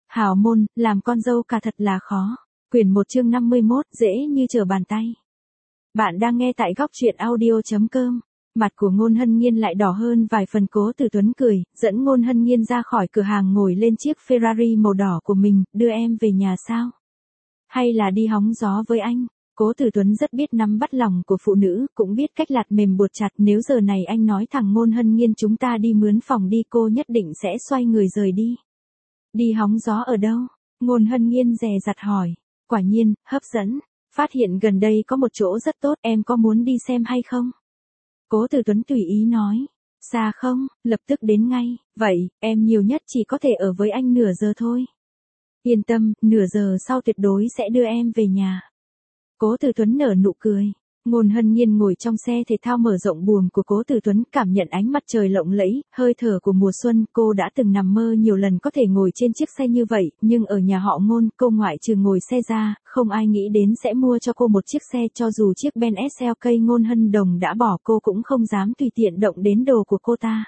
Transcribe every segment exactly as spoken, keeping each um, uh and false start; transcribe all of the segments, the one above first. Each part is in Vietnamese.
Hào môn, làm con dâu cả thật là khó. Quyển một chương năm mươi mốt, dễ như trở bàn tay. Bạn đang nghe tại góc truyện audio chấm com. Mặt của Ngôn Hân Nhiên lại đỏ hơn vài phần. Cố Tử Tuấn cười, dẫn Ngôn Hân Nhiên ra khỏi cửa hàng ngồi lên chiếc Ferrari màu đỏ của mình, đưa em về nhà sao? Hay là đi hóng gió với anh? Cố Tử Tuấn rất biết nắm bắt lòng của phụ nữ, cũng biết cách lạt mềm buộc chặt. Nếu giờ này anh nói thẳng Ngôn Hân Nhiên chúng ta đi mướn phòng đi, cô nhất định sẽ xoay người rời đi. Đi hóng gió ở đâu? Ngôn Hân Nhiên dè dặt hỏi. Quả nhiên, hấp dẫn. Phát hiện gần đây có một chỗ rất tốt, em có muốn đi xem hay không? Cố Tử Tuấn tùy ý nói. Xa không? Lập tức đến ngay. Vậy, em nhiều nhất chỉ có thể ở với anh nửa giờ thôi. Yên tâm, nửa giờ sau tuyệt đối sẽ đưa em về nhà. Cố Tử Tuấn nở nụ cười. Ngôn Hân Nhiên ngồi trong xe thể thao mở rộng buồng của Cố Tử Tuấn, cảm nhận ánh mặt trời lộng lẫy, hơi thở của mùa xuân. Cô đã từng nằm mơ nhiều lần có thể ngồi trên chiếc xe như vậy, nhưng ở nhà họ Ngôn, cô ngoại trừ ngồi xe ra, không ai nghĩ đến sẽ mua cho cô một chiếc xe. Cho dù chiếc Benz ét lờ ca Ngôn Hân Đồng đã bỏ, cô cũng không dám tùy tiện động đến đồ của cô ta.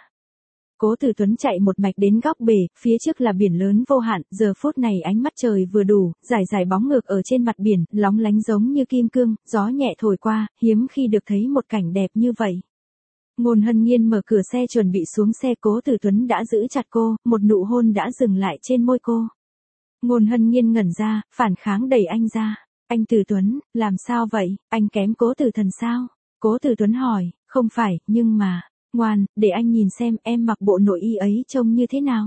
Cố Tử Tuấn chạy một mạch đến góc bể, phía trước là biển lớn vô hạn, giờ phút này ánh mắt trời vừa đủ, dài dài bóng ngược ở trên mặt biển, lóng lánh giống như kim cương, gió nhẹ thổi qua, hiếm khi được thấy một cảnh đẹp như vậy. Ngôn Hân Nhiên mở cửa xe chuẩn bị xuống xe, Cố Tử Tuấn đã giữ chặt cô, một nụ hôn đã dừng lại trên môi cô. Ngôn Hân Nhiên ngẩn ra, phản kháng đẩy anh ra. Anh Tử Tuấn, làm sao vậy, anh kém Cố Tử Thần sao? Cố Tử Tuấn hỏi, không phải, nhưng mà... Ngoan, để anh nhìn xem em mặc bộ nội y ấy trông như thế nào.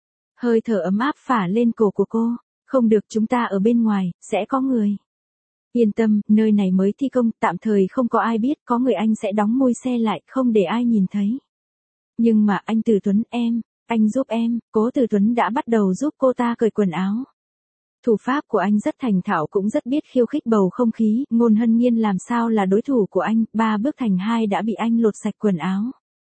Hơi thở ấm áp phả lên cổ của cô. Không được, chúng ta ở bên ngoài, sẽ có người. Yên tâm, nơi này mới thi công, tạm thời không có ai biết, có người anh sẽ đóng môi xe lại, không để ai nhìn thấy. Nhưng mà anh Tử Tuấn em, anh giúp em. Cố Tử Tuấn đã bắt đầu giúp cô ta cởi quần áo. Thủ pháp của anh rất thành thạo, cũng rất biết khiêu khích bầu không khí. Ngôn Hân Nhiên làm sao là đối thủ của anh, ba bước thành hai đã bị anh lột sạch quần áo.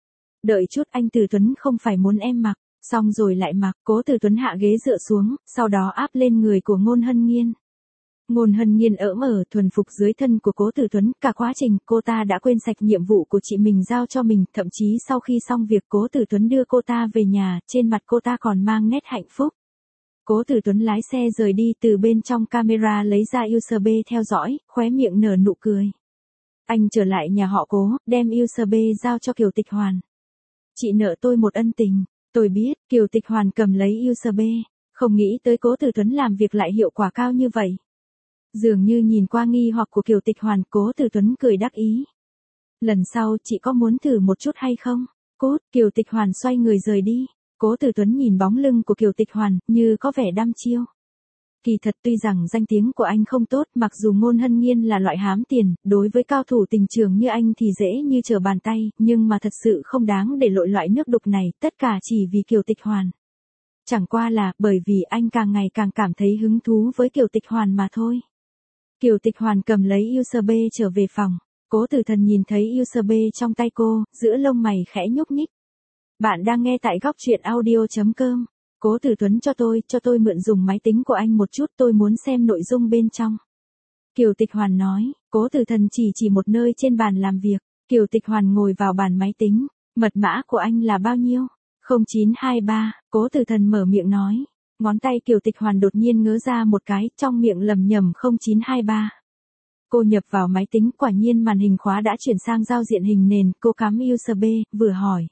Đợi chút, anh Tử Tuấn không phải muốn em mặc, xong rồi lại mặc. Cố Tử Tuấn hạ ghế dựa xuống, sau đó áp lên người của Ngôn Hân Nhiên. Ngôn Hân Nhiên ỡm ở thuần phục dưới thân của Cố Tử Tuấn, cả quá trình cô ta đã quên sạch nhiệm vụ của chị mình giao cho mình, thậm chí sau khi xong việc Cố Tử Tuấn đưa cô ta về nhà, trên mặt cô ta còn mang nét hạnh phúc. Cố Tử Tuấn lái xe rời đi, từ bên trong camera lấy ra u ét bê theo dõi, khóe miệng nở nụ cười. Anh trở lại nhà họ Cố, đem u ét bê giao cho Kiều Tịch Hoàn. Chị nợ tôi một ân tình. Tôi biết. Kiều Tịch Hoàn cầm lấy u ét bê, không nghĩ tới Cố Tử Tuấn làm việc lại hiệu quả cao như vậy. Dường như nhìn qua nghi hoặc của Kiều Tịch Hoàn, Cố Tử Tuấn cười đắc ý. Lần sau chị có muốn thử một chút hay không? Cốt. Kiều Tịch Hoàn xoay người rời đi. Cố Tử Tuấn nhìn bóng lưng của Kiều Tịch Hoàn, như có vẻ đăm chiêu. Kỳ thật tuy rằng danh tiếng của anh không tốt, mặc dù Ngôn Hân Nhiên là loại hám tiền, đối với cao thủ tình trường như anh thì dễ như trở bàn tay, nhưng mà thật sự không đáng để lội loại nước đục này, tất cả chỉ vì Kiều Tịch Hoàn. Chẳng qua là, bởi vì anh càng ngày càng cảm thấy hứng thú với Kiều Tịch Hoàn mà thôi. Kiều Tịch Hoàn cầm lấy u ét bê trở về phòng. Cố Tử Thần nhìn thấy u ét bê trong tay cô, giữa lông mày khẽ nhúc nhích. Bạn đang nghe tại góc truyện audio chấm com. Cố Tử Tuấn cho tôi, cho tôi mượn dùng máy tính của anh một chút, tôi muốn xem nội dung bên trong. Kiều Tịch Hoàn nói. Cố Tử Thần chỉ chỉ một nơi trên bàn làm việc. Kiều Tịch Hoàn ngồi vào bàn máy tính. Mật mã của anh là bao nhiêu? không chín hai ba. Cố Tử Thần mở miệng nói. Ngón tay Kiều Tịch Hoàn đột nhiên ngớ ra một cái, trong miệng lầm nhầm không chín hai ba. Cô nhập vào máy tính, quả nhiên màn hình khóa đã chuyển sang giao diện hình nền, cô cắm u ét bê, vừa hỏi.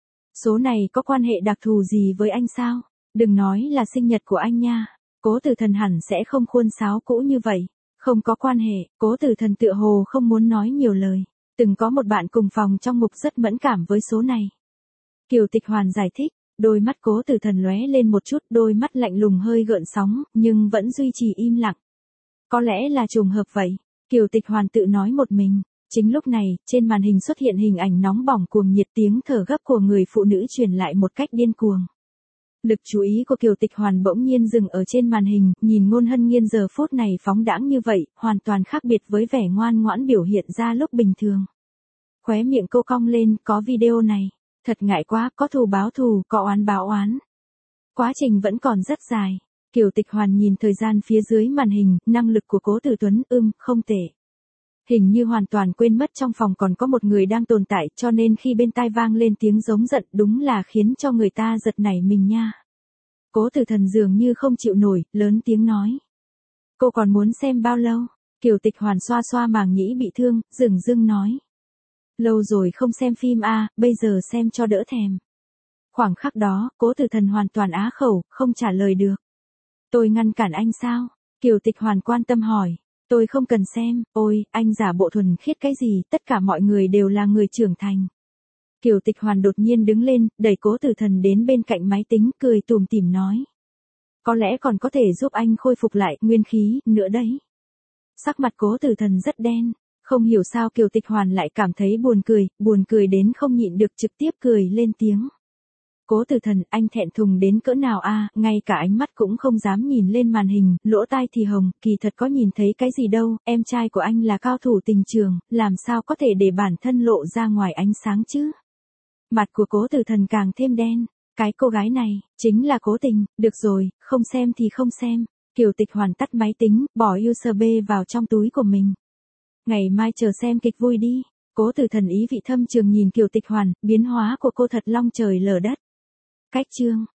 Số này có quan hệ đặc thù gì với anh sao? Đừng nói là sinh nhật của anh nha. Cố Tử Thần hẳn sẽ không khuôn sáo cũ như vậy. Không có quan hệ. Cố Tử Thần tựa hồ không muốn nói nhiều lời. Từng có một bạn cùng phòng trong mục rất mẫn cảm với số này. Kiều Tịch Hoàn giải thích. Đôi mắt Cố Tử Thần lóe lên một chút, đôi mắt lạnh lùng hơi gợn sóng, nhưng vẫn duy trì im lặng. Có lẽ là trùng hợp vậy. Kiều Tịch Hoàn tự nói một mình. Chính lúc này, trên màn hình xuất hiện hình ảnh nóng bỏng cuồng nhiệt, tiếng thở gấp của người phụ nữ truyền lại một cách điên cuồng. Lực chú ý của Kiều Tịch Hoàn bỗng nhiên dừng ở trên màn hình, nhìn Ngôn Hân Nhiên giờ phút này phóng đãng như vậy, hoàn toàn khác biệt với vẻ ngoan ngoãn biểu hiện ra lúc bình thường. Khóe miệng cô cong lên, có video này. Thật ngại quá, có thù báo thù, có oán báo oán. Quá trình vẫn còn rất dài. Kiều Tịch Hoàn nhìn thời gian phía dưới màn hình, năng lực của Cố Tử Tuấn, ưm, không tệ. Hình như hoàn toàn quên mất trong phòng còn có một người đang tồn tại, cho nên khi bên tai vang lên tiếng giống giận, đúng là khiến cho người ta giật nảy mình nha. Cố Tử Thần dường như không chịu nổi, lớn tiếng nói. Cô còn muốn xem bao lâu? Kiều Tịch Hoàn xoa xoa màng nhĩ bị thương, dửng dưng nói. Lâu rồi không xem phim a, bây giờ xem cho đỡ thèm. Khoảng khắc đó, Cố Tử Thần hoàn toàn á khẩu, không trả lời được. Tôi ngăn cản anh sao? Kiều Tịch Hoàn quan tâm hỏi. Tôi không cần xem, ôi, anh giả bộ thuần khiết cái gì, tất cả mọi người đều là người trưởng thành. Kiều Tịch Hoàn đột nhiên đứng lên, đẩy Cố Tử Thần đến bên cạnh máy tính, cười tủm tỉm nói. Có lẽ còn có thể giúp anh khôi phục lại nguyên khí nữa đấy. Sắc mặt Cố Tử Thần rất đen, không hiểu sao Kiều Tịch Hoàn lại cảm thấy buồn cười, buồn cười đến không nhịn được trực tiếp cười lên tiếng. Cố Tử Thần, anh thẹn thùng đến cỡ nào a, ngay cả ánh mắt cũng không dám nhìn lên màn hình, lỗ tai thì hồng, kỳ thật có nhìn thấy cái gì đâu, em trai của anh là cao thủ tình trường, làm sao có thể để bản thân lộ ra ngoài ánh sáng chứ? Mặt của Cố Tử Thần càng thêm đen, cái cô gái này, chính là Cố Tình, được rồi, không xem thì không xem. Kiều Tịch Hoàn tắt máy tính, bỏ u ét bê vào trong túi của mình. Ngày mai chờ xem kịch vui đi. Cố Tử Thần ý vị thâm trường nhìn Kiều Tịch Hoàn, biến hóa của cô thật long trời lở đất. Cách chương